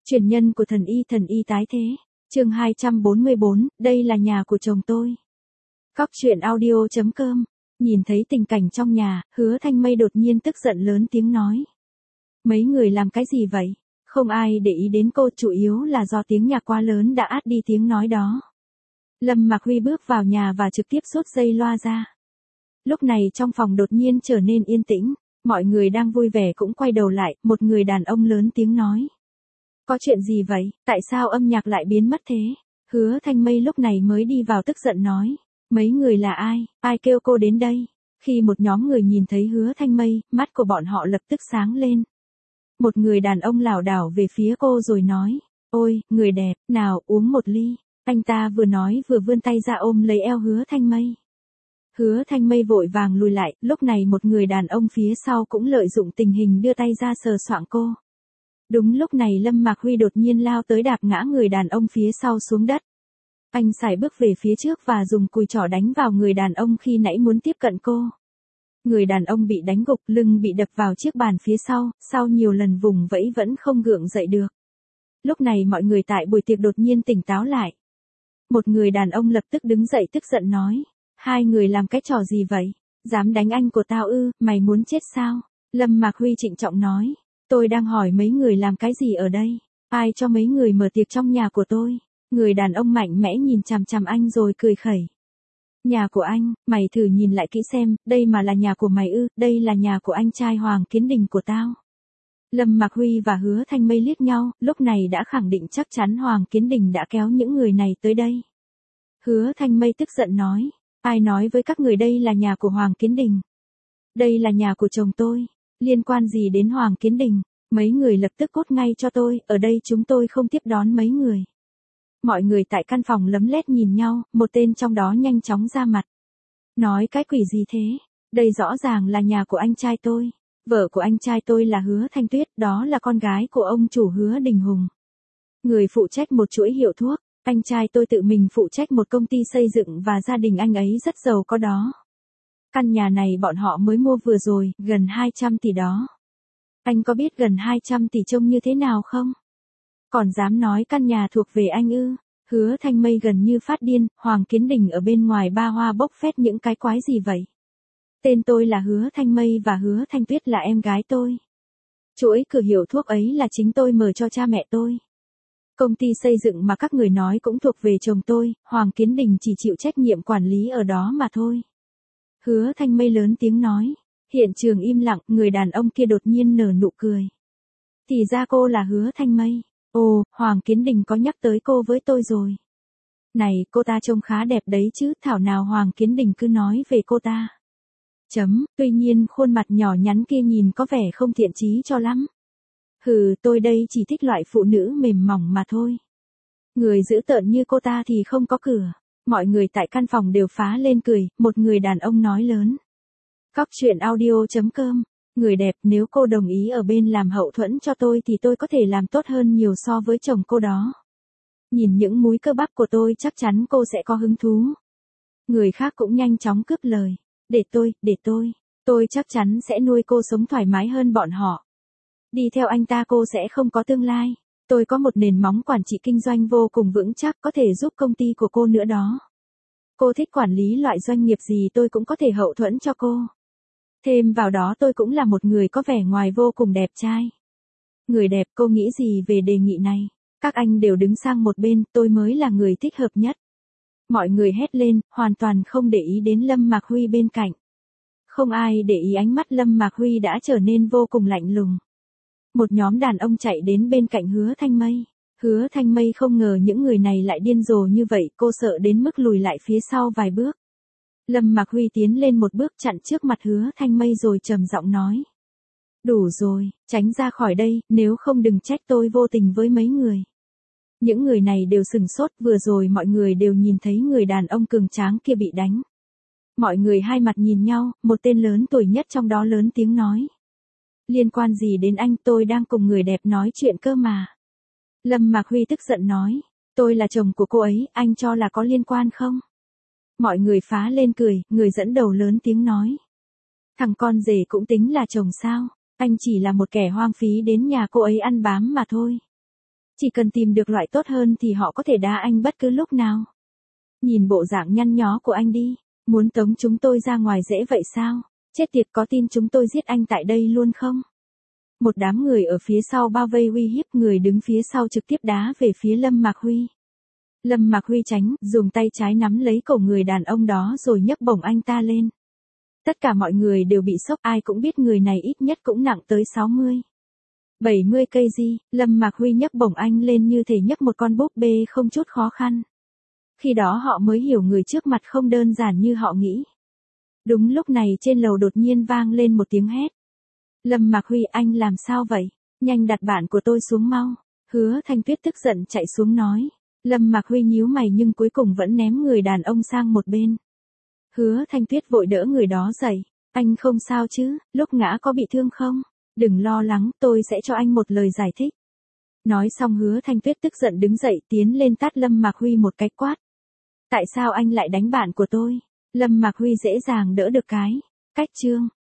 Truyền nhân của thần y tái thế. Chương 244, đây là nhà của chồng tôi. Cóc truyện audio.com. Nhìn thấy tình cảnh trong nhà, Hứa Thanh Mây đột nhiên tức giận lớn tiếng nói. Mấy người làm cái gì vậy? Không ai để ý đến cô, chủ yếu là do tiếng nhạc quá lớn đã át đi tiếng nói đó. Lâm Mạc Huy bước vào nhà và trực tiếp xốt dây loa ra. Lúc này trong phòng đột nhiên trở nên yên tĩnh, mọi người đang vui vẻ cũng quay đầu lại, một người đàn ông lớn tiếng nói. Có chuyện gì vậy, tại sao âm nhạc lại biến mất thế? Hứa Thanh Mây lúc này mới đi vào tức giận nói. Mấy người là ai kêu cô đến đây? Khi một nhóm người nhìn thấy Hứa Thanh Mây, mắt của bọn họ lập tức sáng lên. Một người đàn ông lảo đảo về phía cô rồi nói. Ôi, người đẹp, nào uống một ly. Anh ta vừa nói vừa vươn tay ra ôm lấy eo Hứa Thanh Mây. Hứa Thanh Mây vội vàng lùi lại, lúc này một người đàn ông phía sau cũng lợi dụng tình hình đưa tay ra sờ soạng cô. Đúng lúc này Lâm Mạc Huy đột nhiên lao tới đạp ngã người đàn ông phía sau xuống đất. Anh sải bước về phía trước và dùng cùi chỏ đánh vào người đàn ông khi nãy muốn tiếp cận cô. Người đàn ông bị đánh gục, lưng bị đập vào chiếc bàn phía sau nhiều lần vùng vẫy vẫn không gượng dậy được. Lúc này mọi người tại buổi tiệc đột nhiên tỉnh táo lại. Một người đàn ông lập tức đứng dậy tức giận nói. Hai người làm cái trò gì vậy? Dám đánh anh của tao ư, mày muốn chết sao? Lâm Mạc Huy trịnh trọng nói. Tôi đang hỏi mấy người làm cái gì ở đây? Ai cho mấy người mở tiệc trong nhà của tôi? Người đàn ông mạnh mẽ nhìn chằm chằm anh rồi cười khẩy. Nhà của anh, mày thử nhìn lại kỹ xem, đây mà là nhà của mày ư, đây là nhà của anh trai Hoàng Kiến Đình của tao. Lâm Mạc Huy và Hứa Thanh Mây liếc nhau, lúc này đã khẳng định chắc chắn Hoàng Kiến Đình đã kéo những người này tới đây. Hứa Thanh Mây tức giận nói, ai nói với các người đây là nhà của Hoàng Kiến Đình? Đây là nhà của chồng tôi, liên quan gì đến Hoàng Kiến Đình? Mấy người lập tức cút ngay cho tôi, ở đây chúng tôi không tiếp đón mấy người. Mọi người tại căn phòng lấm lét nhìn nhau, một tên trong đó nhanh chóng ra mặt. Nói cái quỷ gì thế? Đây rõ ràng là nhà của anh trai tôi. Vợ của anh trai tôi là Hứa Thanh Tuyết, đó là con gái của ông chủ Hứa Đình Hùng. Người phụ trách một chuỗi hiệu thuốc, anh trai tôi tự mình phụ trách một công ty xây dựng và gia đình anh ấy rất giàu có đó. Căn nhà này bọn họ mới mua vừa rồi, gần 200 tỷ đó. Anh có biết gần 200 tỷ trông như thế nào không? Còn dám nói căn nhà thuộc về anh ư? Hứa Thanh Mây gần như phát điên, Hoàng Kiến Đình ở bên ngoài ba hoa bốc phét những cái quái gì vậy? Tên tôi là Hứa Thanh Mây và Hứa Thanh Tuyết là em gái tôi. Chuỗi cửa hiệu thuốc ấy là chính tôi mở cho cha mẹ tôi. Công ty xây dựng mà các người nói cũng thuộc về chồng tôi, Hoàng Kiến Đình chỉ chịu trách nhiệm quản lý ở đó mà thôi. Hứa Thanh Mây lớn tiếng nói. Hiện trường im lặng, người đàn ông kia đột nhiên nở nụ cười. Thì ra cô là Hứa Thanh Mây. Ồ, Hoàng Kiến Đình có nhắc tới cô với tôi rồi. Này, cô ta trông khá đẹp đấy chứ, thảo nào Hoàng Kiến Đình cứ nói về cô ta. Tuy nhiên khuôn mặt nhỏ nhắn kia nhìn có vẻ không thiện chí cho lắm. Hừ, tôi đây chỉ thích loại phụ nữ mềm mỏng mà thôi. Người dữ tợn như cô ta thì không có cửa. Mọi người tại căn phòng đều phá lên cười, một người đàn ông nói lớn. Cóc truyện audio.com. Người đẹp, nếu cô đồng ý ở bên làm hậu thuẫn cho tôi thì tôi có thể làm tốt hơn nhiều so với chồng cô đó. Nhìn những múi cơ bắp của tôi chắc chắn cô sẽ có hứng thú. Người khác cũng nhanh chóng cướp lời. Để tôi chắc chắn sẽ nuôi cô sống thoải mái hơn bọn họ. Đi theo anh ta cô sẽ không có tương lai. Tôi có một nền móng quản trị kinh doanh vô cùng vững chắc có thể giúp công ty của cô nữa đó. Cô thích quản lý loại doanh nghiệp gì tôi cũng có thể hậu thuẫn cho cô. Thêm vào đó tôi cũng là một người có vẻ ngoài vô cùng đẹp trai. Người đẹp, cô nghĩ gì về đề nghị này? Các anh đều đứng sang một bên, tôi mới là người thích hợp nhất. Mọi người hét lên, hoàn toàn không để ý đến Lâm Mạc Huy bên cạnh. Không ai để ý ánh mắt Lâm Mạc Huy đã trở nên vô cùng lạnh lùng. Một nhóm đàn ông chạy đến bên cạnh Hứa Thanh Mây. Hứa Thanh Mây không ngờ những người này lại điên rồ như vậy, cô sợ đến mức lùi lại phía sau vài bước. Lâm Mạc Huy tiến lên một bước chặn trước mặt Hứa Thanh Mây rồi trầm giọng nói. Đủ rồi, tránh ra khỏi đây, nếu không đừng trách tôi vô tình với mấy người. Những người này đều sừng sốt, vừa rồi mọi người đều nhìn thấy người đàn ông cường tráng kia bị đánh. Mọi người hai mặt nhìn nhau, một tên lớn tuổi nhất trong đó lớn tiếng nói. Liên quan gì đến anh, tôi đang cùng người đẹp nói chuyện cơ mà. Lâm Mạc Huy tức giận nói. Tôi là chồng của cô ấy, anh cho là có liên quan không? Mọi người phá lên cười, người dẫn đầu lớn tiếng nói. Thằng con rể cũng tính là chồng sao? Anh chỉ là một kẻ hoang phí đến nhà cô ấy ăn bám mà thôi. Chỉ cần tìm được loại tốt hơn thì họ có thể đá anh bất cứ lúc nào. Nhìn bộ dạng nhăn nhó của anh đi, muốn tống chúng tôi ra ngoài dễ vậy sao? Chết tiệt, có tin chúng tôi giết anh tại đây luôn không? Một đám người ở phía sau bao vây uy hiếp, người đứng phía sau trực tiếp đá về phía Lâm Mạc Huy. Lâm Mạc Huy tránh, dùng tay trái nắm lấy cổ người đàn ông đó rồi nhấc bổng anh ta lên. Tất cả mọi người đều bị sốc, ai cũng biết người này ít nhất cũng nặng tới 70 kg. Lâm Mạc Huy nhấc bổng anh lên như thể nhấc một con búp bê không chút khó khăn. Khi đó họ mới hiểu người trước mặt không đơn giản như họ nghĩ. Đúng lúc này trên lầu đột nhiên vang lên một tiếng hét. Lâm Mạc Huy, anh làm sao vậy? Nhanh đặt bạn của tôi xuống mau. Hứa Thanh Tuyết tức giận chạy xuống nói. Lâm Mạc Huy nhíu mày nhưng cuối cùng vẫn ném người đàn ông sang một bên. Hứa Thanh Tuyết vội đỡ người đó dậy. Anh không sao chứ, lúc ngã có bị thương không? Đừng lo lắng, tôi sẽ cho anh một lời giải thích. Nói xong Hứa Thanh Tuyết tức giận đứng dậy tiến lên tát Lâm Mạc Huy một cái quát. Tại sao anh lại đánh bạn của tôi? Lâm Mạc Huy dễ dàng đỡ được cái cách chương.